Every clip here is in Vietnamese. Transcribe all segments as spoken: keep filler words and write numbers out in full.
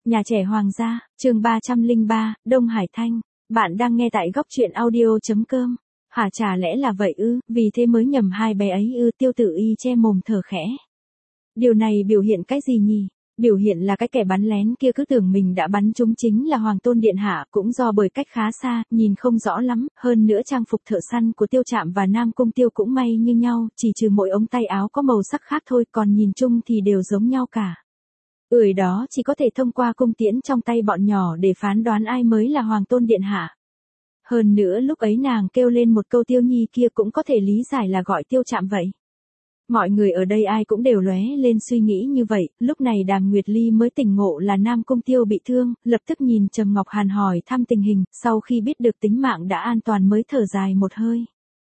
Nhà trẻ Hoàng gia, chương ba trăm lẻ ba, Đông Hải Thanh. Bạn đang nghe tại góc truyện audio chấm com. Hả, chả lẽ là vậy ư, vì thế mới nhầm hai bé ấy ư? Tiêu Tử Y che mồm thở khẽ. Điều này biểu hiện cái gì nhỉ? Biểu hiện là cái kẻ bắn lén kia cứ tưởng mình đã bắn trúng chính là Hoàng tôn điện hạ, cũng do bởi cách khá xa, nhìn không rõ lắm, hơn nữa trang phục thợ săn của Tiêu Trạm và Nam Cung Tiêu cũng may như nhau, chỉ trừ mỗi ống tay áo có màu sắc khác thôi, còn nhìn chung thì đều giống nhau cả. Ười đó chỉ có thể thông qua cung tiễn trong tay bọn nhỏ để phán đoán ai mới là Hoàng tôn điện hạ. Hơn nữa lúc ấy nàng kêu lên một câu Tiêu Nhi kia cũng có thể lý giải là gọi Tiêu Trạm vậy. Mọi người ở đây ai cũng đều lóe lên suy nghĩ như vậy, lúc này Đàm Nguyệt Ly mới tỉnh ngộ là Nam Cung Tiêu bị thương, lập tức nhìn Trầm Ngọc Hàn hỏi thăm tình hình, sau khi biết được tính mạng đã an toàn mới thở dài một hơi.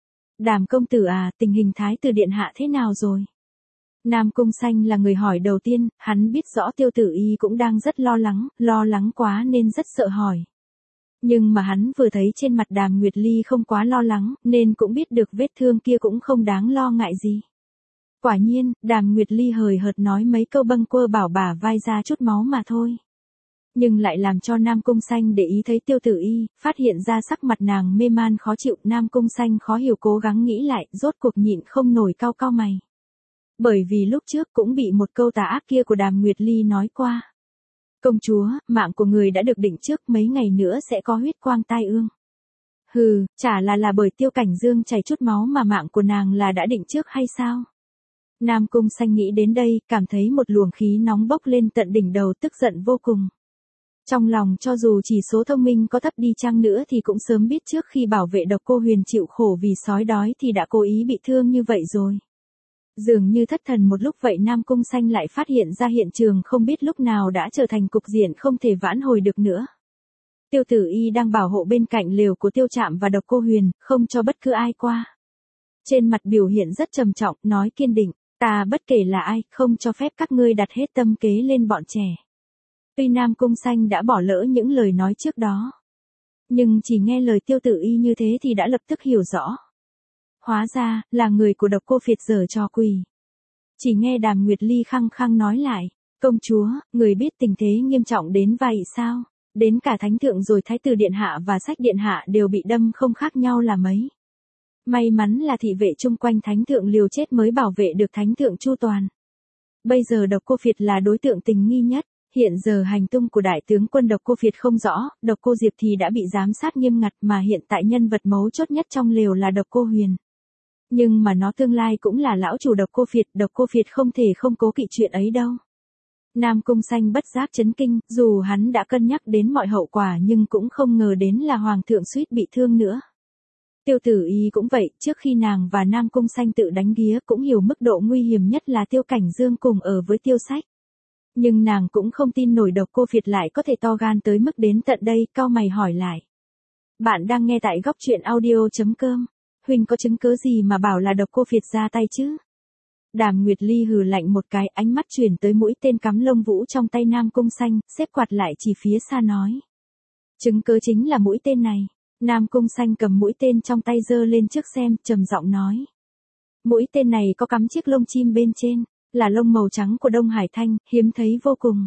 Đàm công tử à, tình hình Thái tử điện hạ thế nào rồi? Nam Cung Xanh là người hỏi đầu tiên, hắn biết rõ Tiêu Tử Y cũng đang rất lo lắng, lo lắng quá nên rất sợ hỏi. Nhưng mà hắn vừa thấy trên mặt Đàm Nguyệt Ly không quá lo lắng, nên cũng biết được vết thương kia cũng không đáng lo ngại gì. Quả nhiên, Đàm Nguyệt Ly hời hợt nói mấy câu bâng quơ bảo bả vai ra chút máu mà thôi. Nhưng lại làm cho Nam Cung Xanh để ý thấy Tiêu Tử Y, phát hiện ra sắc mặt nàng mê man khó chịu. Nam Cung Xanh khó hiểu cố gắng nghĩ lại, rốt cuộc nhịn không nổi cau cau mày. Bởi vì lúc trước cũng bị một câu tà ác kia của Đàm Nguyệt Ly nói qua. Công chúa, mạng của người đã được định trước, mấy ngày nữa sẽ có huyết quang tai ương. Hừ, chả là là bởi Tiêu Cảnh Dương chảy chút máu mà mạng của nàng là đã định trước hay sao? Nam Cung Xanh nghĩ đến đây, cảm thấy một luồng khí nóng bốc lên tận đỉnh đầu, tức giận vô cùng. Trong lòng cho dù chỉ số thông minh có thấp đi chăng nữa thì cũng sớm biết trước khi bảo vệ Độc Cô Huyền chịu khổ vì sói đói thì đã cố ý bị thương như vậy rồi. Dường như thất thần một lúc vậy Nam Cung Xanh lại phát hiện ra hiện trường không biết lúc nào đã trở thành cục diện không thể vãn hồi được nữa. Tiêu Tử Y đang bảo hộ bên cạnh lều của Tiêu Trạm và Độc Cô Huyền, không cho bất cứ ai qua. Trên mặt biểu hiện rất trầm trọng, nói kiên định, ta bất kể là ai, không cho phép các ngươi đặt hết tâm kế lên bọn trẻ. Tuy Nam Cung Xanh đã bỏ lỡ những lời nói trước đó, nhưng chỉ nghe lời Tiêu Tử Y như thế thì đã lập tức hiểu rõ. Hóa ra, là người của Độc Cô Phiệt giở trò quỷ. Chỉ nghe Đàm Nguyệt Ly khăng khăng nói lại, công chúa, người biết tình thế nghiêm trọng đến vậy sao? Đến cả thánh thượng rồi thái tử điện hạ và sách điện hạ đều bị đâm không khác nhau là mấy. May mắn là thị vệ chung quanh thánh thượng liều chết mới bảo vệ được thánh thượng chu toàn. Bây giờ Độc Cô Phiệt là đối tượng tình nghi nhất. Hiện giờ hành tung của đại tướng quân Độc Cô Phiệt không rõ, Độc Cô Diệp thì đã bị giám sát nghiêm ngặt mà hiện tại nhân vật mấu chốt nhất trong lều là Độc Cô Huyền. Nhưng mà nó tương lai cũng là lão chủ Độc Cô Phiệt, Độc Cô Phiệt không thể không cố kỵ chuyện ấy đâu. Nam Cung Xanh bất giác chấn kinh, dù hắn đã cân nhắc đến mọi hậu quả nhưng cũng không ngờ đến là Hoàng thượng suýt bị thương nữa. Tiêu Tử Y cũng vậy, trước khi nàng và Nam Cung Xanh tự đánh ghía cũng hiểu mức độ nguy hiểm nhất là Tiêu Cảnh Dương cùng ở với Tiêu Sách. Nhưng nàng cũng không tin nổi Độc Cô Phiệt lại có thể to gan tới mức đến tận đây, cau mày hỏi lại. Bạn đang nghe tại góc truyện audio chấm com. Huynh có chứng cứ gì mà bảo là Độc Cô Phiệt ra tay chứ? Đàm Nguyệt Ly hừ lạnh một cái, ánh mắt chuyển tới mũi tên cắm lông vũ trong tay Nam Cung Xanh, xếp quạt lại chỉ phía xa nói. Chứng cứ chính là mũi tên này. Nam Cung Xanh cầm mũi tên trong tay giơ lên trước xem, trầm giọng nói. Mũi tên này có cắm chiếc lông chim bên trên, là lông màu trắng của Đông Hải Thanh, hiếm thấy vô cùng.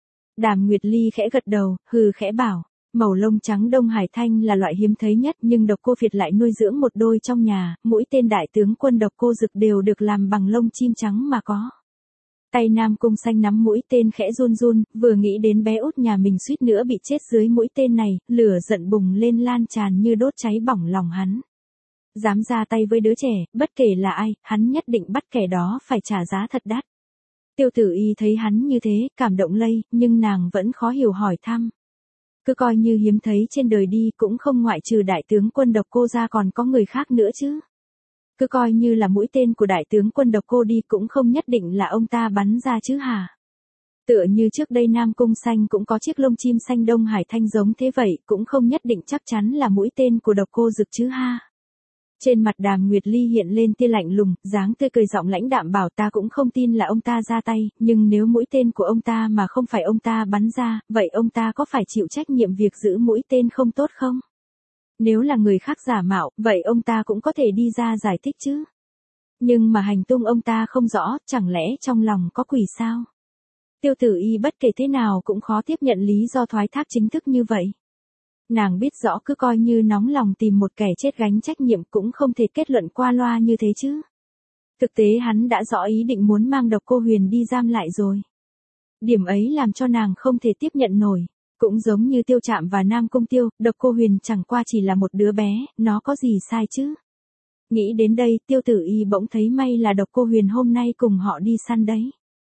Đàm Nguyệt Ly khẽ gật đầu, hừ khẽ bảo. Màu lông trắng Đông Hải Thanh là loại hiếm thấy nhất nhưng Độc Cô Phiệt lại nuôi dưỡng một đôi trong nhà, mũi tên đại tướng quân Độc Cô Dực đều được làm bằng lông chim trắng mà có. Tay Nam Cung Xanh nắm mũi tên khẽ run run, vừa nghĩ đến bé út nhà mình suýt nữa bị chết dưới mũi tên này, lửa giận bùng lên lan tràn như đốt cháy bỏng lòng hắn. Dám ra tay với đứa trẻ, bất kể là ai, hắn nhất định bắt kẻ đó phải trả giá thật đắt. Tiêu Tử Y thấy hắn như thế, cảm động lây, nhưng nàng vẫn khó hiểu hỏi thăm. Cứ coi như hiếm thấy trên đời đi, cũng không ngoại trừ đại tướng quân Độc Cô ra còn có người khác nữa chứ. Cứ coi như là mũi tên của đại tướng quân Độc Cô đi cũng không nhất định là ông ta bắn ra chứ hả? Tựa như trước đây Nam Cung Xanh cũng có chiếc lông chim xanh Đông Hải Thanh giống thế vậy, cũng không nhất định chắc chắn là mũi tên của Độc Cô Dực chứ ha. Trên mặt Đàm Nguyệt Ly hiện lên tia lạnh lùng, dáng tươi cười giọng lãnh đạm bảo ta cũng không tin là ông ta ra tay, nhưng nếu mũi tên của ông ta mà không phải ông ta bắn ra, vậy ông ta có phải chịu trách nhiệm việc giữ mũi tên không tốt không? Nếu là người khác giả mạo, vậy ông ta cũng có thể đi ra giải thích chứ. Nhưng mà hành tung ông ta không rõ, chẳng lẽ trong lòng có quỷ sao? Tiêu Tử Y bất kể thế nào cũng khó tiếp nhận lý do thoái thác chính thức như vậy. Nàng biết rõ cứ coi như nóng lòng tìm một kẻ chết gánh trách nhiệm cũng không thể kết luận qua loa như thế chứ. Thực tế hắn đã rõ ý định muốn mang Độc Cô Huyền đi giam lại rồi. Điểm ấy làm cho nàng không thể tiếp nhận nổi. Cũng giống như Tiêu Trạm và Nam Cung Tiêu, Độc Cô Huyền chẳng qua chỉ là một đứa bé, nó có gì sai chứ. Nghĩ đến đây, Tiêu Tử Y bỗng thấy may là Độc Cô Huyền hôm nay cùng họ đi săn đấy.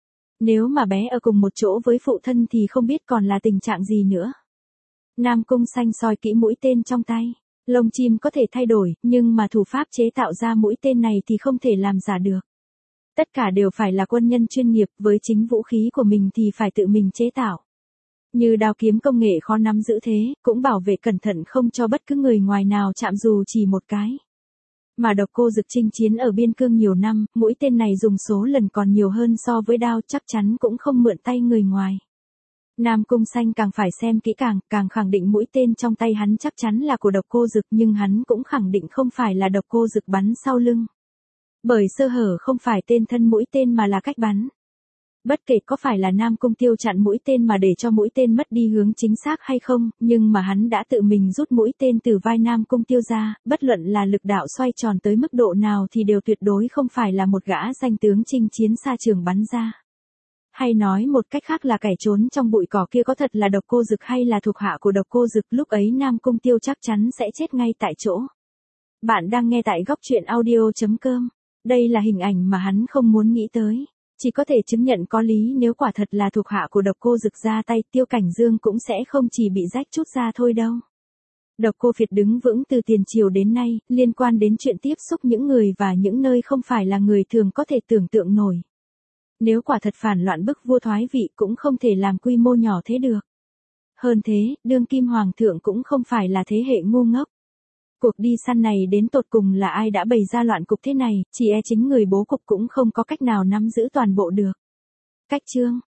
Nếu mà bé ở cùng một chỗ với phụ thân thì không biết còn là tình trạng gì nữa. Nam Cung Xanh soi kỹ mũi tên trong tay. Lông chim có thể thay đổi, nhưng mà thủ pháp chế tạo ra mũi tên này thì không thể làm giả được. Tất cả đều phải là quân nhân chuyên nghiệp, với chính vũ khí của mình thì phải tự mình chế tạo. Như đao kiếm công nghệ khó nắm giữ thế, cũng bảo vệ cẩn thận không cho bất cứ người ngoài nào chạm dù chỉ một cái. Mà Độc Cô Dực chinh chiến ở biên cương nhiều năm, mũi tên này dùng số lần còn nhiều hơn so với đao, chắc chắn cũng không mượn tay người ngoài. Nam Cung Xanh càng phải xem kỹ càng, càng khẳng định mũi tên trong tay hắn chắc chắn là của Độc Cô Dực, nhưng hắn cũng khẳng định không phải là Độc Cô Dực bắn sau lưng. Bởi sơ hở không phải tên thân mũi tên mà là cách bắn. Bất kể có phải là Nam Cung Tiêu chặn mũi tên mà để cho mũi tên mất đi hướng chính xác hay không, nhưng mà hắn đã tự mình rút mũi tên từ vai Nam Cung Tiêu ra, bất luận là lực đạo xoay tròn tới mức độ nào thì đều tuyệt đối không phải là một gã danh tướng chinh chiến xa trường bắn ra. Hay nói một cách khác là kẻ trốn trong bụi cỏ kia có thật là Độc Cô Dực hay là thuộc hạ của Độc Cô Dực, lúc ấy Nam Cung Tiêu chắc chắn sẽ chết ngay tại chỗ. Bạn đang nghe tại góc truyện audio chấm com. Đây là hình ảnh mà hắn không muốn nghĩ tới. Chỉ có thể chứng nhận có lý, nếu quả thật là thuộc hạ của Độc Cô Dực ra tay, Tiêu Cảnh Dương cũng sẽ không chỉ bị rách chút ra thôi đâu. Độc Cô Việt đứng vững từ tiền triều đến nay, liên quan đến chuyện tiếp xúc những người và những nơi không phải là người thường có thể tưởng tượng nổi. Nếu quả thật phản loạn bức vua thoái vị cũng không thể làm quy mô nhỏ thế được. Hơn thế, đương kim hoàng thượng cũng không phải là thế hệ ngu ngốc. Cuộc đi săn này đến tột cùng là ai đã bày ra loạn cục thế này, chỉ e chính người bố cục cũng không có cách nào nắm giữ toàn bộ được. Cách chương